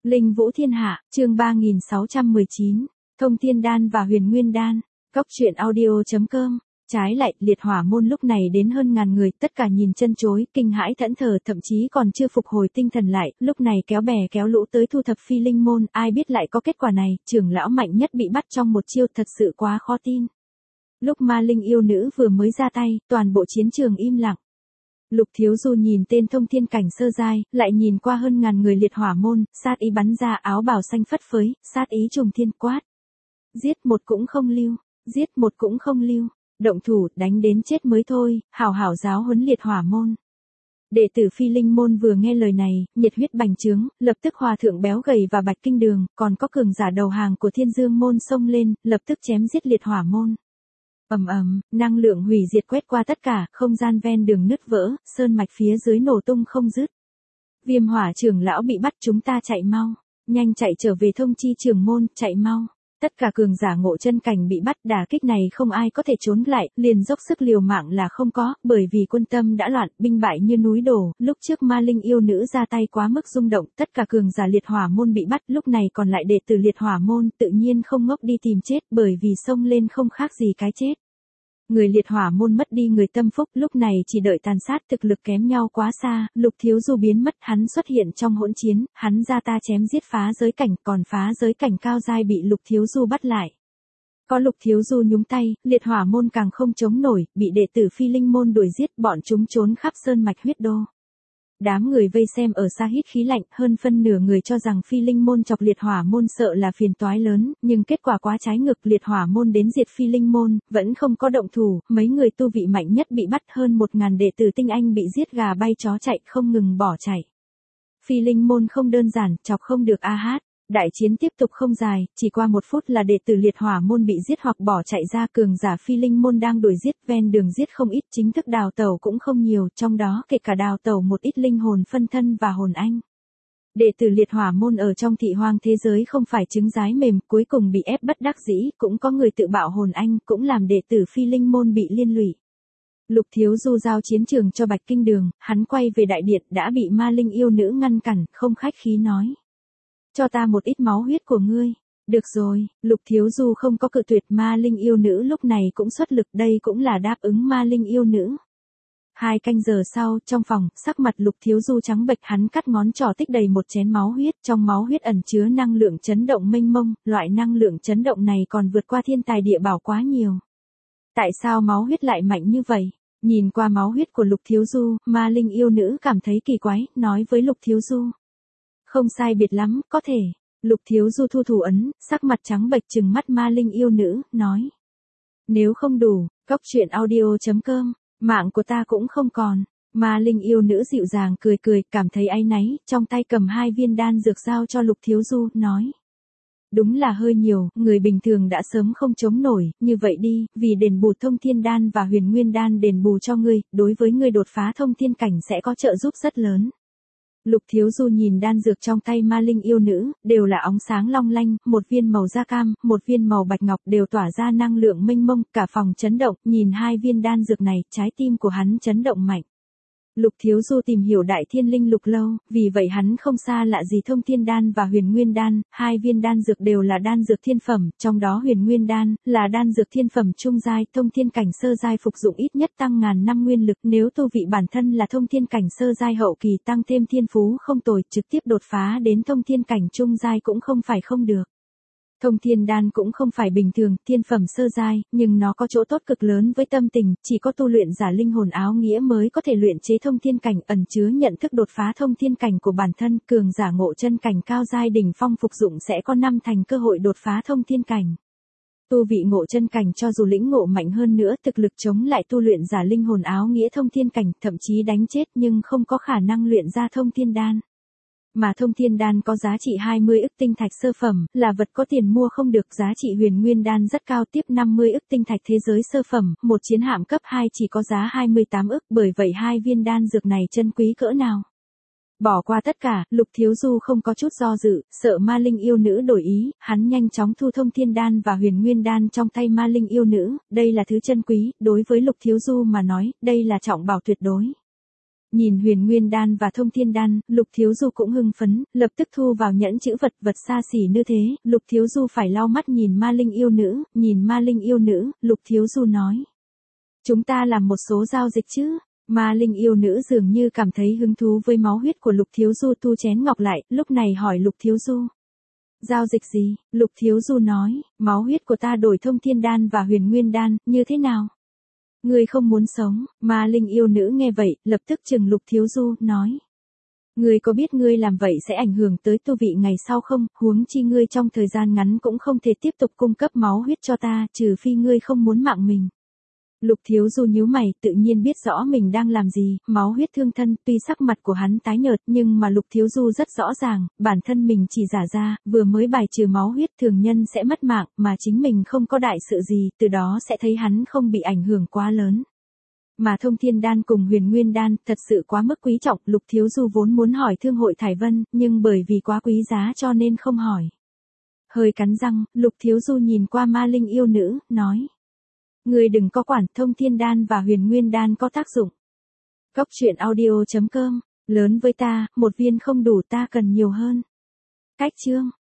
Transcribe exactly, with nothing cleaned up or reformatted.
Linh Vũ Thiên Hạ, chương ba nghìn sáu trăm mười chín, Thông Thiên Đan và Huyền Nguyên Đan, Cốc truyện audio.com. Trái lại, liệt hỏa môn lúc này đến hơn ngàn người, tất cả nhìn chân chối, kinh hãi thẫn thờ, thậm chí còn chưa phục hồi tinh thần lại, lúc này kéo bè kéo lũ tới thu thập phi linh môn, ai biết lại có kết quả này, trưởng lão mạnh nhất bị bắt trong một chiêu, thật sự quá khó tin. Lúc ma linh yêu nữ vừa mới ra tay, toàn bộ chiến trường im lặng. Lục Thiếu Du nhìn tên thông thiên cảnh sơ giai, lại nhìn qua hơn ngàn người liệt hỏa môn, sát ý bắn ra, áo bào xanh phất phới, sát ý trùng thiên quát. Giết một cũng không lưu, giết một cũng không lưu, động thủ, đánh đến chết mới thôi, hảo hảo giáo huấn liệt hỏa môn. Đệ tử phi linh môn vừa nghe lời này, nhiệt huyết bành trướng, lập tức hòa thượng béo gầy và bạch kinh đường, còn có cường giả đầu hàng của thiên dương môn xông lên, lập tức chém giết liệt hỏa môn. Ầm ầm, năng lượng hủy diệt quét qua tất cả, không gian ven đường nứt vỡ, sơn mạch phía dưới nổ tung không dứt. Viêm hỏa trưởng lão bị bắt, chúng ta chạy mau, nhanh chạy trở về thông chi trưởng môn, chạy mau. Tất cả cường giả ngộ chân cảnh bị bắt, đả kích này không ai có thể trốn lại, liền dốc sức liều mạng là không có, bởi vì quân tâm đã loạn, binh bại như núi đổ, lúc trước ma linh yêu nữ ra tay quá mức rung động, tất cả cường giả liệt hỏa môn bị bắt, lúc này còn lại đệ tử liệt hỏa môn, tự nhiên không ngốc đi tìm chết, bởi vì xông lên không khác gì cái chết. Người liệt hỏa môn mất đi người tâm phúc, lúc này chỉ đợi tàn sát, thực lực kém nhau quá xa, Lục Thiếu Du biến mất, hắn xuất hiện trong hỗn chiến, hắn ra ta chém giết phá giới cảnh, còn phá giới cảnh cao giai bị Lục Thiếu Du bắt lại. Có Lục Thiếu Du nhúng tay, liệt hỏa môn càng không chống nổi, bị đệ tử phi linh môn đuổi giết, bọn chúng trốn khắp sơn mạch huyết đô. Đám người vây xem ở xa hít khí lạnh, hơn phân nửa người cho rằng phi linh môn chọc liệt hỏa môn sợ là phiền toái lớn, nhưng kết quả quá trái ngược, liệt hỏa môn đến diệt phi linh môn, vẫn không có động thủ, mấy người tu vị mạnh nhất bị bắt, hơn một ngàn đệ tử tinh anh bị giết gà bay chó chạy, không ngừng bỏ chạy. Phi linh môn không đơn giản, chọc không được a hát. Đại chiến tiếp tục không dài, chỉ qua một phút là đệ tử liệt hỏa môn bị giết hoặc bỏ chạy ra, cường giả phi linh môn đang đuổi giết, ven đường giết không ít, chính thức đào tẩu cũng không nhiều, trong đó kể cả đào tẩu một ít linh hồn phân thân và hồn anh. Đệ tử liệt hỏa môn ở trong thị hoang thế giới không phải trứng rái mềm, cuối cùng bị ép bất đắc dĩ, cũng có người tự bạo hồn anh, cũng làm đệ tử phi linh môn bị liên lụy. Lục Thiếu Du giao chiến trường cho Bạch Kinh Đường, hắn quay về đại điện đã bị ma linh yêu nữ ngăn cản, không khách khí nói. Cho ta một ít máu huyết của ngươi. Được rồi, Lục Thiếu Du không có cự tuyệt, ma linh yêu nữ lúc này cũng xuất lực, đây cũng là đáp ứng ma linh yêu nữ. Hai canh giờ sau, trong phòng, sắc mặt Lục Thiếu Du trắng bệch, hắn cắt ngón trỏ tích đầy một chén máu huyết, trong máu huyết ẩn chứa năng lượng chấn động mênh mông, loại năng lượng chấn động này còn vượt qua thiên tài địa bảo quá nhiều. Tại sao máu huyết lại mạnh như vậy? Nhìn qua máu huyết của Lục Thiếu Du, ma linh yêu nữ cảm thấy kỳ quái, nói với Lục Thiếu Du. Không sai biệt lắm, có thể. Lục Thiếu Du thu thủ ấn, sắc mặt trắng bệch trừng mắt ma linh yêu nữ, nói. Nếu không đủ, cốc truyện audio.com, mạng của ta cũng không còn. Ma linh yêu nữ dịu dàng cười cười, cảm thấy áy náy, trong tay cầm hai viên đan dược giao cho Lục Thiếu Du, nói. Đúng là hơi nhiều, người bình thường đã sớm không chống nổi, như vậy đi, vì đền bù thông thiên đan và huyền nguyên đan đền bù cho ngươi, đối với ngươi đột phá thông thiên cảnh sẽ có trợ giúp rất lớn. Lục Thiếu Du nhìn đan dược trong tay ma linh yêu nữ, đều là óng sáng long lanh, một viên màu da cam, một viên màu bạch ngọc đều tỏa ra năng lượng mênh mông, cả phòng chấn động, nhìn hai viên đan dược này, trái tim của hắn chấn động mạnh. Lục Thiếu Du tìm hiểu đại thiên linh lục lâu, vì vậy hắn không xa lạ gì thông thiên đan và huyền nguyên đan, hai viên đan dược đều là đan dược thiên phẩm, trong đó huyền nguyên đan là đan dược thiên phẩm trung giai, thông thiên cảnh sơ giai phục dụng ít nhất tăng ngàn năm nguyên lực, nếu tu vị bản thân là thông thiên cảnh sơ giai hậu kỳ tăng thêm thiên phú không tồi, trực tiếp đột phá đến thông thiên cảnh trung giai cũng không phải không được. Thông thiên đan cũng không phải bình thường, thiên phẩm sơ giai, nhưng nó có chỗ tốt cực lớn với tâm tình, chỉ có tu luyện giả linh hồn áo nghĩa mới có thể luyện chế thông thiên cảnh, ẩn chứa nhận thức đột phá thông thiên cảnh của bản thân, cường giả ngộ chân cảnh cao giai đỉnh phong phục dụng sẽ có năm thành cơ hội đột phá thông thiên cảnh. Tu vị ngộ chân cảnh cho dù lĩnh ngộ mạnh hơn nữa, thực lực chống lại tu luyện giả linh hồn áo nghĩa thông thiên cảnh, thậm chí đánh chết nhưng không có khả năng luyện ra thông thiên đan. Mà thông thiên đan có giá trị hai mươi ức tinh thạch sơ phẩm, là vật có tiền mua không được, giá trị huyền nguyên đan rất cao, tiếp năm mươi ức tinh thạch thế giới sơ phẩm, một chiến hạm cấp hai chỉ có giá hai mươi tám ức, bởi vậy hai viên đan dược này chân quý cỡ nào. Bỏ qua tất cả, Lục Thiếu Du không có chút do dự, sợ ma linh yêu nữ đổi ý, hắn nhanh chóng thu thông thiên đan và huyền nguyên đan trong tay ma linh yêu nữ, đây là thứ chân quý, đối với Lục Thiếu Du mà nói, đây là trọng bảo tuyệt đối. Nhìn huyền nguyên đan và thông thiên đan, Lục Thiếu Du cũng hưng phấn, lập tức thu vào nhẫn chữ vật vật xa xỉ như thế, Lục Thiếu Du phải lau mắt nhìn ma linh yêu nữ, nhìn ma linh yêu nữ, Lục Thiếu Du nói. Chúng ta làm một số giao dịch chứ? Ma linh yêu nữ dường như cảm thấy hứng thú với máu huyết của Lục Thiếu Du, tu chén ngọc lại, lúc này hỏi Lục Thiếu Du. Giao dịch gì? Lục Thiếu Du nói, máu huyết của ta đổi thông thiên đan và huyền nguyên đan, như thế nào? Ngươi không muốn sống, ma linh yêu nữ nghe vậy, lập tức chừng Lục Thiếu Du, nói. Ngươi có biết ngươi làm vậy sẽ ảnh hưởng tới tu vị ngày sau không, huống chi ngươi trong thời gian ngắn cũng không thể tiếp tục cung cấp máu huyết cho ta, trừ phi ngươi không muốn mạng mình. Lục Thiếu Du nhíu mày, tự nhiên biết rõ mình đang làm gì, máu huyết thương thân, tuy sắc mặt của hắn tái nhợt nhưng mà Lục Thiếu Du rất rõ ràng, bản thân mình chỉ giả ra, vừa mới bài trừ máu huyết thường nhân sẽ mất mạng, mà chính mình không có đại sự gì, từ đó sẽ thấy hắn không bị ảnh hưởng quá lớn. Mà thông thiên đan cùng huyền nguyên đan thật sự quá mức quý trọng, Lục Thiếu Du vốn muốn hỏi thương hội Thải Vân, nhưng bởi vì quá quý giá cho nên không hỏi. Hơi cắn răng, Lục Thiếu Du nhìn qua ma linh yêu nữ, nói. Người đừng có quản, thông thiên đan và huyền nguyên đan có tác dụng. Cốc truyện audio chấm com, lớn với ta, một viên không đủ ta cần nhiều hơn. Cách chương.